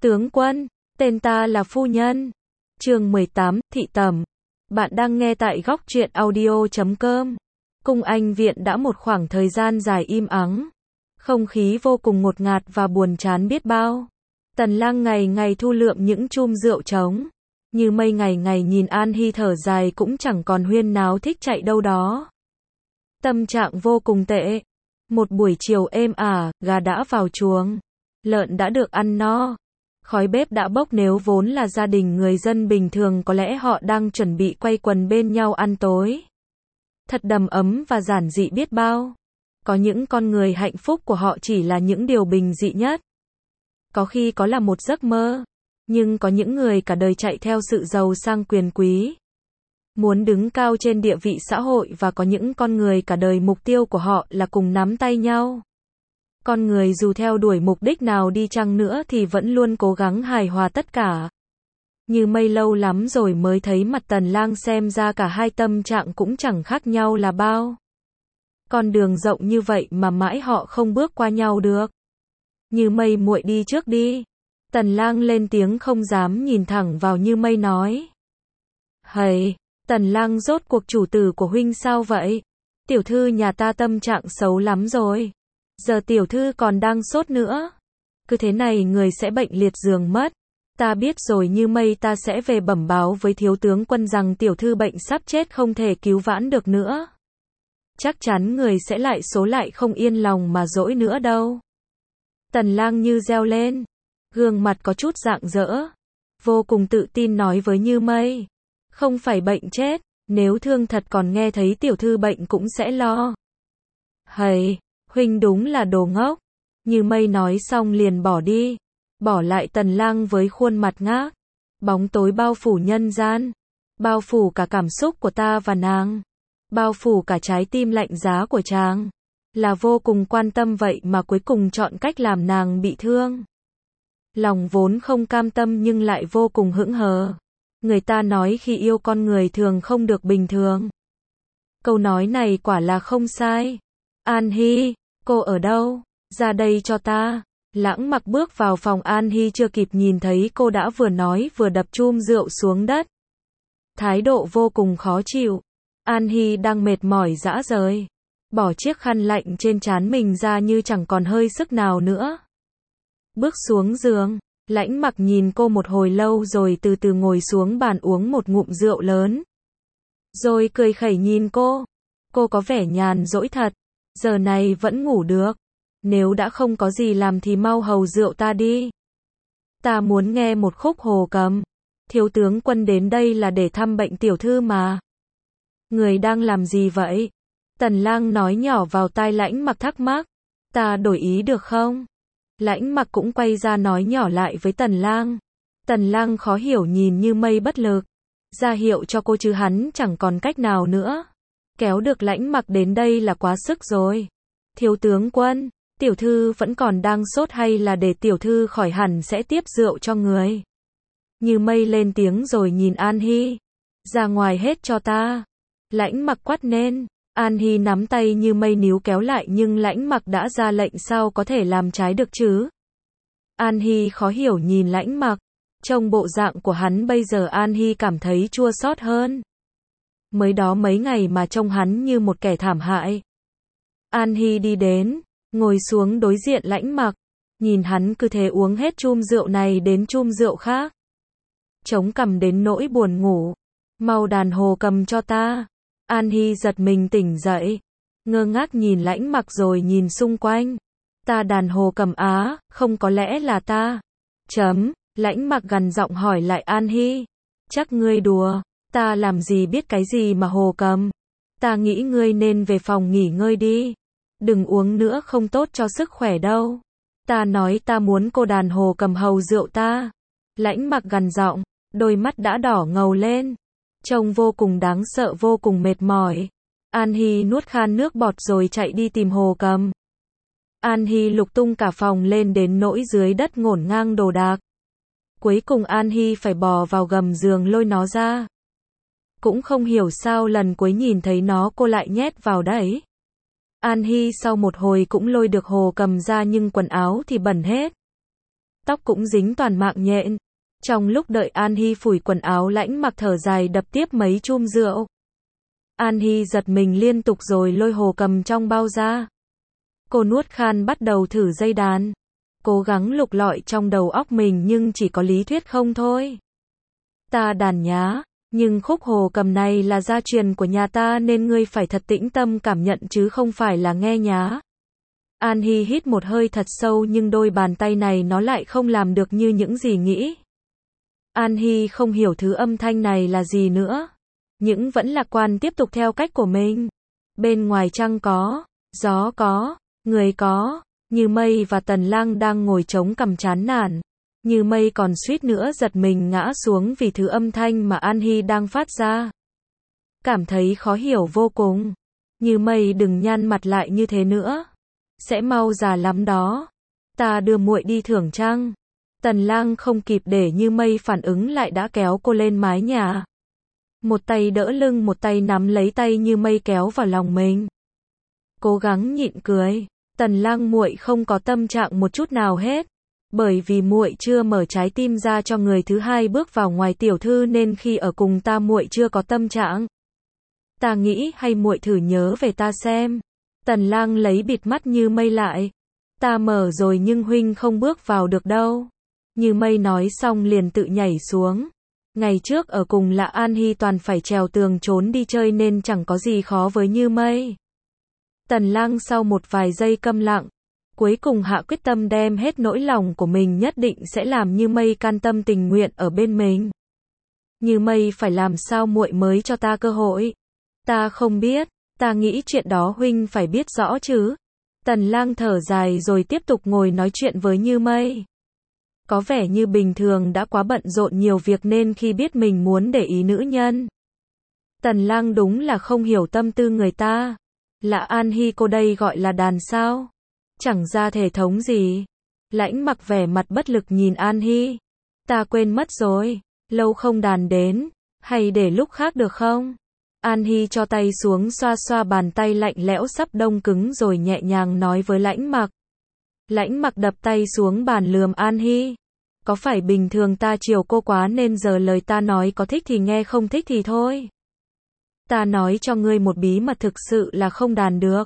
Tướng quân, tên ta là phu nhân. Chương 18, thị tẩm. Bạn đang nghe tại góc truyện audio.com. Cung Anh viện đã một khoảng thời gian dài im ắng. Không khí vô cùng ngột ngạt và buồn chán biết bao. Tần Lang ngày ngày thu lượm những chum rượu trống. Như Mây ngày ngày nhìn An Hi thở dài cũng chẳng còn huyên náo thích chạy đâu đó. Tâm trạng vô cùng tệ. Một buổi chiều êm ả, gà đã vào chuồng. Lợn đã được ăn no. Khói bếp đã bốc, nếu vốn là gia đình người dân bình thường có lẽ họ đang chuẩn bị quây quần bên nhau ăn tối. Thật đầm ấm và giản dị biết bao. Có những con người hạnh phúc của họ chỉ là những điều bình dị nhất. Có khi có là một giấc mơ. Nhưng có những người cả đời chạy theo sự giàu sang quyền quý. Muốn đứng cao trên địa vị xã hội, và có những con người cả đời mục tiêu của họ là cùng nắm tay nhau. Con người dù theo đuổi mục đích nào đi chăng nữa thì vẫn luôn cố gắng hài hòa tất cả. Như Mây lâu lắm rồi mới thấy mặt Tần Lang, xem ra cả hai tâm trạng cũng chẳng khác nhau là bao. Con đường rộng như vậy mà mãi họ không bước qua nhau được. Như Mây, muội đi trước đi. Tần Lang lên tiếng, không dám nhìn thẳng vào Như Mây nói. Hầy, Tần Lang, rốt cuộc chủ tử của huynh sao vậy? Tiểu thư nhà ta tâm trạng xấu lắm rồi. Giờ tiểu thư còn đang sốt nữa. Cứ thế này người sẽ bệnh liệt giường mất. Ta biết rồi Như Mây, ta sẽ về bẩm báo với thiếu tướng quân rằng tiểu thư bệnh sắp chết, không thể cứu vãn được nữa. Chắc chắn người sẽ lại số lại không yên lòng mà dỗi nữa đâu. Tần Lang như reo lên. Gương mặt có chút rạng rỡ. Vô cùng tự tin nói với Như Mây. Không phải bệnh chết. Nếu thương thật còn nghe thấy tiểu thư bệnh cũng sẽ lo. Hầy, huynh đúng là đồ ngốc. Như Mây nói xong liền bỏ đi. Bỏ lại Tần Lang với khuôn mặt ngác. Bóng tối bao phủ nhân gian. Bao phủ cả cảm xúc của ta và nàng. Bao phủ cả trái tim lạnh giá của chàng. Là vô cùng quan tâm vậy mà cuối cùng chọn cách làm nàng bị thương. Lòng vốn không cam tâm nhưng lại vô cùng hững hờ. Người ta nói khi yêu con người thường không được bình thường. Câu nói này quả là không sai. An Hi, cô ở đâu? Ra đây cho ta. Lãng Mặc bước vào phòng An Hi, chưa kịp nhìn thấy cô đã vừa nói vừa đập chum rượu xuống đất. Thái độ vô cùng khó chịu. An Hi đang mệt mỏi rã rời. Bỏ chiếc khăn lạnh trên trán mình ra như chẳng còn hơi sức nào nữa. Bước xuống giường, Lãnh Mặc nhìn cô một hồi lâu rồi từ từ ngồi xuống bàn uống một ngụm rượu lớn. Rồi cười khẩy nhìn cô. Cô có vẻ nhàn rỗi thật. Giờ này vẫn ngủ được. Nếu đã không có gì làm thì mau hầu rượu ta đi. Ta muốn nghe một khúc Hồ Cầm. Thiếu tướng quân đến đây là để thăm bệnh tiểu thư mà. Người đang làm gì vậy? Tần Lang nói nhỏ vào tai Lãnh Mặc, thắc mắc. Ta đổi ý được không? Lãnh Mặc cũng quay ra nói nhỏ lại với Tần Lang. Tần Lang khó hiểu nhìn Như Mây bất lực. Ra hiệu cho cô chứ hắn chẳng còn cách nào nữa. Kéo được Lãnh Mặc đến đây là quá sức rồi. Thiếu tướng quân, tiểu thư vẫn còn đang sốt hay là để tiểu thư khỏi hẳn sẽ tiếp rượu cho người? Như Mây lên tiếng rồi nhìn An Hi. Ra ngoài hết cho ta. Lãnh Mặc quát lên. An Hi nắm tay Như Mây níu kéo lại, nhưng Lãnh Mặc đã ra lệnh sao có thể làm trái được chứ? An Hi khó hiểu nhìn Lãnh Mặc. Trông bộ dạng của hắn bây giờ An Hi cảm thấy chua xót hơn. Mới đó mấy ngày mà trông hắn như một kẻ thảm hại. An Hi đi đến, ngồi xuống đối diện Lãnh Mặc. Nhìn hắn cứ thế uống hết chum rượu này đến chum rượu khác. Chống cằm đến nỗi buồn ngủ. Mau đàn Hồ Cầm cho ta. An Hi giật mình tỉnh dậy. Ngơ ngác nhìn Lãnh Mặc rồi nhìn xung quanh. Ta đàn Hồ Cầm á, không có lẽ là ta. Lãnh Mặc gằn giọng hỏi lại An Hi. Chắc ngươi đùa, ta làm gì biết cái gì mà Hồ Cầm. Ta nghĩ ngươi nên về phòng nghỉ ngơi đi. Đừng uống nữa, không tốt cho sức khỏe đâu. Ta nói ta muốn cô đàn Hồ Cầm hầu rượu ta. Lãnh Mặc gằn giọng, đôi mắt đã đỏ ngầu lên. Trông vô cùng đáng sợ, vô cùng mệt mỏi. An Hi nuốt khan nước bọt rồi chạy đi tìm Hồ Cầm. An Hi lục tung cả phòng lên đến nỗi dưới đất ngổn ngang đồ đạc. Cuối cùng An Hi phải bò vào gầm giường lôi nó ra. Cũng không hiểu sao lần cuối nhìn thấy nó cô lại nhét vào đấy. An Hi sau một hồi cũng lôi được Hồ Cầm ra nhưng quần áo thì bẩn hết. tóc cũng dính toàn mạng nhện. Trong lúc đợi An Hi phủi quần áo, Lãnh Mặc thở dài đập tiếp mấy chum rượu. An Hi giật mình liên tục rồi lôi hồ cầm trong bao ra. Cô nuốt khan bắt đầu thử dây đàn. Cố gắng lục lọi trong đầu óc mình nhưng chỉ có lý thuyết không thôi. Ta đàn nhá, nhưng khúc hồ cầm này là gia truyền của nhà ta nên ngươi phải thật tĩnh tâm cảm nhận chứ không phải là nghe nhá. An Hi hít một hơi thật sâu nhưng đôi bàn tay này nó lại không làm được như những gì nghĩ. An Hi không hiểu thứ âm thanh này là gì nữa. Nhưng vẫn lạc quan tiếp tục theo cách của mình. Bên ngoài trăng có, gió có, người có, Như Mây và Tần Lang đang ngồi trống cằm chán nản. Như Mây còn suýt nữa giật mình ngã xuống vì thứ âm thanh mà An Hi đang phát ra. Cảm thấy khó hiểu vô cùng. Như Mây đừng nhăn mặt lại như thế nữa. Sẽ mau già lắm đó. Ta đưa muội đi thưởng trăng. Tần Lang không kịp để Như Mây phản ứng lại đã kéo cô lên mái nhà. Một tay đỡ lưng, một tay nắm lấy tay Như Mây kéo vào lòng mình. Cố gắng nhịn cười. Tần Lang muội không có tâm trạng một chút nào hết. Bởi vì muội chưa mở trái tim ra cho người thứ hai bước vào ngoài tiểu thư nên khi ở cùng ta muội chưa có tâm trạng. Ta nghĩ hay muội thử nhớ về ta xem. Tần Lang lấy bịt mắt Như Mây lại. Ta mở rồi nhưng huynh không bước vào được đâu. Như Mây nói xong liền tự nhảy xuống. Ngày trước ở cùng là An Hi toàn phải trèo tường trốn đi chơi nên chẳng có gì khó với Như Mây. Tần Lang sau một vài giây câm lặng, cuối cùng hạ quyết tâm đem hết nỗi lòng của mình nhất định sẽ làm Như Mây can tâm tình nguyện ở bên mình. Như Mây phải làm sao muội mới cho ta cơ hội? Ta không biết, ta nghĩ chuyện đó huynh phải biết rõ chứ. Tần Lang thở dài rồi tiếp tục ngồi nói chuyện với Như Mây. Có vẻ như bình thường đã quá bận rộn nhiều việc nên khi biết mình muốn để ý nữ nhân. Tần Lang đúng là không hiểu tâm tư người ta. Là An Hi cô đây gọi là đàn sao? Chẳng ra thể thống gì. Lãnh Mặc vẻ mặt bất lực nhìn An Hi. Ta quên mất rồi, lâu không đàn đến, hay để lúc khác được không? An Hi cho tay xuống xoa xoa bàn tay lạnh lẽo sắp đông cứng rồi nhẹ nhàng nói với Lãnh Mặc. Lãnh Mặc đập tay xuống bàn lườm An Hi. Có phải bình thường ta chiều cô quá nên giờ lời ta nói có thích thì nghe không thích thì thôi. Ta nói cho ngươi một bí mật thực sự là không đàn được.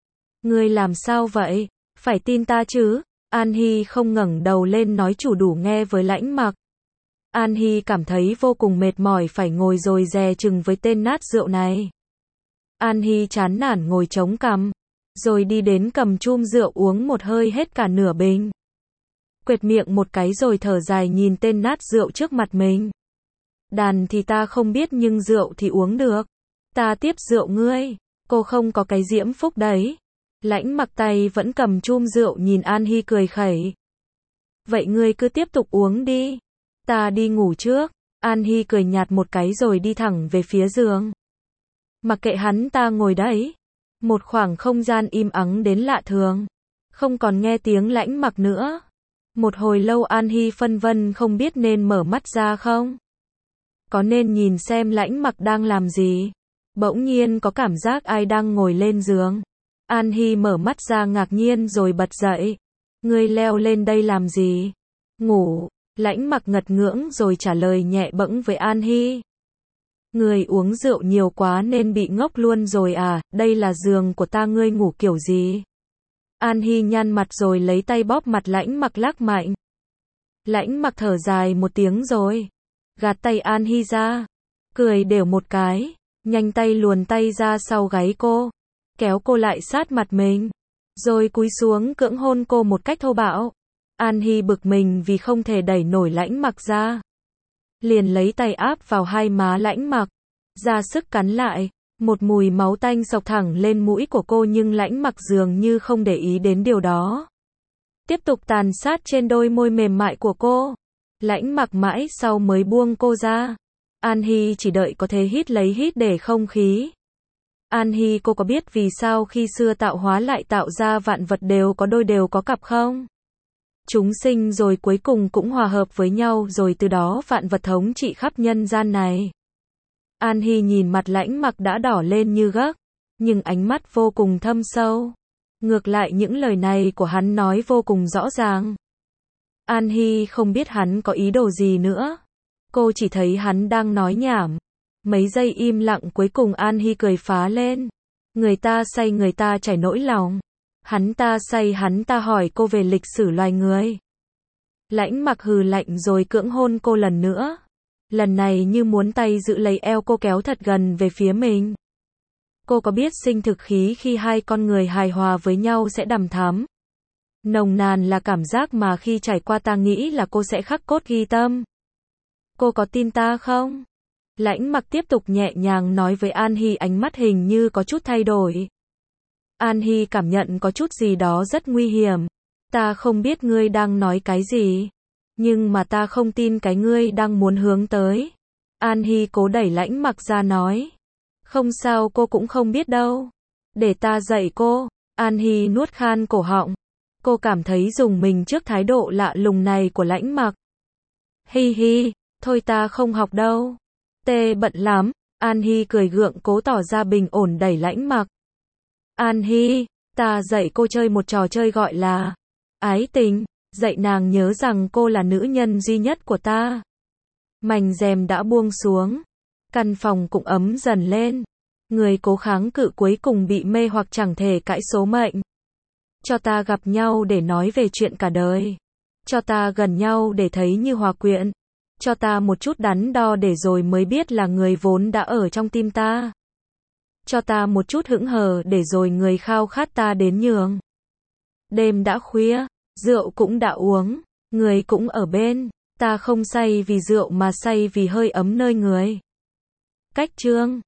Ngươi làm sao vậy? Phải tin ta chứ? An Hi không ngẩng đầu lên nói chủ đủ nghe với Lãnh Mặc. An Hi cảm thấy vô cùng mệt mỏi phải ngồi rồi dè chừng với tên nát rượu này. An Hi chán nản ngồi chống cằm, rồi đi đến cầm chum rượu uống một hơi hết cả nửa bình. Quệt miệng một cái rồi thở dài nhìn tên nát rượu trước mặt mình. Đàn thì ta không biết nhưng rượu thì uống được. Ta tiếp rượu ngươi, cô không có cái diễm phúc đấy. Lãnh Mặc tay vẫn cầm chum rượu nhìn An Hi cười khẩy. Vậy ngươi cứ tiếp tục uống đi. Ta đi ngủ trước. An Hi cười nhạt một cái rồi đi thẳng về phía giường. Mặc kệ hắn ta ngồi đấy. Một khoảng không gian im ắng đến lạ thường. Không còn nghe tiếng Lãnh Mặc nữa. Một hồi lâu An Hi phân vân không biết nên mở mắt ra không. Có nên nhìn xem Lãnh Mặc đang làm gì. Bỗng nhiên có cảm giác ai đang ngồi lên giường. An Hi mở mắt ra ngạc nhiên rồi bật dậy. Ngươi leo lên đây làm gì? Ngủ. Lãnh Mặc ngật ngưỡng rồi trả lời nhẹ bẫng với An Hi. Ngươi uống rượu nhiều quá nên bị ngốc luôn rồi à, đây là giường của ta ngươi ngủ kiểu gì? An Hi nhăn mặt rồi lấy tay bóp mặt Lãnh Mặc lắc mạnh. Lãnh Mặc thở dài một tiếng rồi gạt tay An Hi ra, cười đều một cái, nhanh tay luồn tay ra sau gáy cô, kéo cô lại sát mặt mình, rồi cúi xuống cưỡng hôn cô một cách thô bạo. An Hi bực mình vì không thể đẩy nổi Lãnh Mặc ra, liền lấy tay áp vào hai má Lãnh Mặc, ra sức cắn lại. Một mùi máu tanh xộc thẳng lên mũi của cô nhưng Lãnh Mặc dường như không để ý đến điều đó. Tiếp tục tàn sát trên đôi môi mềm mại của cô. Lãnh Mặc mãi sau mới buông cô ra. An Hi chỉ đợi có thể hít lấy hít để không khí. An Hi cô có biết vì sao khi xưa tạo hóa lại tạo ra vạn vật đều có đôi đều có cặp không? Chúng sinh rồi cuối cùng cũng hòa hợp với nhau rồi từ đó vạn vật thống trị khắp nhân gian này. An Hi nhìn mặt Lãnh Mặc đã đỏ lên như gấc, nhưng ánh mắt vô cùng thâm sâu. Ngược lại những lời này của hắn nói vô cùng rõ ràng. An Hi không biết hắn có ý đồ gì nữa. Cô chỉ thấy hắn đang nói nhảm. Mấy giây im lặng cuối cùng An Hi cười phá lên. Người ta say người ta chảy nỗi lòng. Hắn ta say hắn ta hỏi cô về lịch sử loài người. Lãnh Mặc hừ lạnh rồi cưỡng hôn cô lần nữa. Lần này như muốn tay giữ lấy eo cô kéo thật gần về phía mình. Cô có biết sinh thực khí khi hai con người hài hòa với nhau sẽ đằm thắm. Nồng nàn là cảm giác mà khi trải qua ta nghĩ là cô sẽ khắc cốt ghi tâm. Cô có tin ta không? Lãnh Mặc tiếp tục nhẹ nhàng nói với An Hi, ánh mắt hình như có chút thay đổi. An Hi cảm nhận có chút gì đó rất nguy hiểm. Ta không biết ngươi đang nói cái gì. Nhưng mà ta không tin cái ngươi đang muốn hướng tới. An Hi cố đẩy Lãnh Mặc ra nói. Không sao, cô cũng không biết đâu. Để ta dạy cô. An Hi nuốt khan cổ họng. Cô cảm thấy rùng mình trước thái độ lạ lùng này của Lãnh Mặc. Hi hi, thôi ta không học đâu. Tê bận lắm. An Hi cười gượng cố tỏ ra bình ổn đẩy Lãnh Mặc. An Hi, ta dạy cô chơi một trò chơi gọi là ái tình, dạy nàng nhớ rằng cô là nữ nhân duy nhất của ta. Mành rèm đã buông xuống. Căn phòng cũng ấm dần lên. Người cố kháng cự cuối cùng bị mê hoặc chẳng thể cãi số mệnh. Cho ta gặp nhau để nói về chuyện cả đời. Cho ta gần nhau để thấy như hòa quyện. Cho ta một chút đắn đo để rồi mới biết là người vốn đã ở trong tim ta. Cho ta một chút hững hờ để rồi người khao khát ta đến nhường. Đêm đã khuya, rượu cũng đã uống, người cũng ở bên. Ta không say vì rượu mà say vì hơi ấm nơi người. Cách chương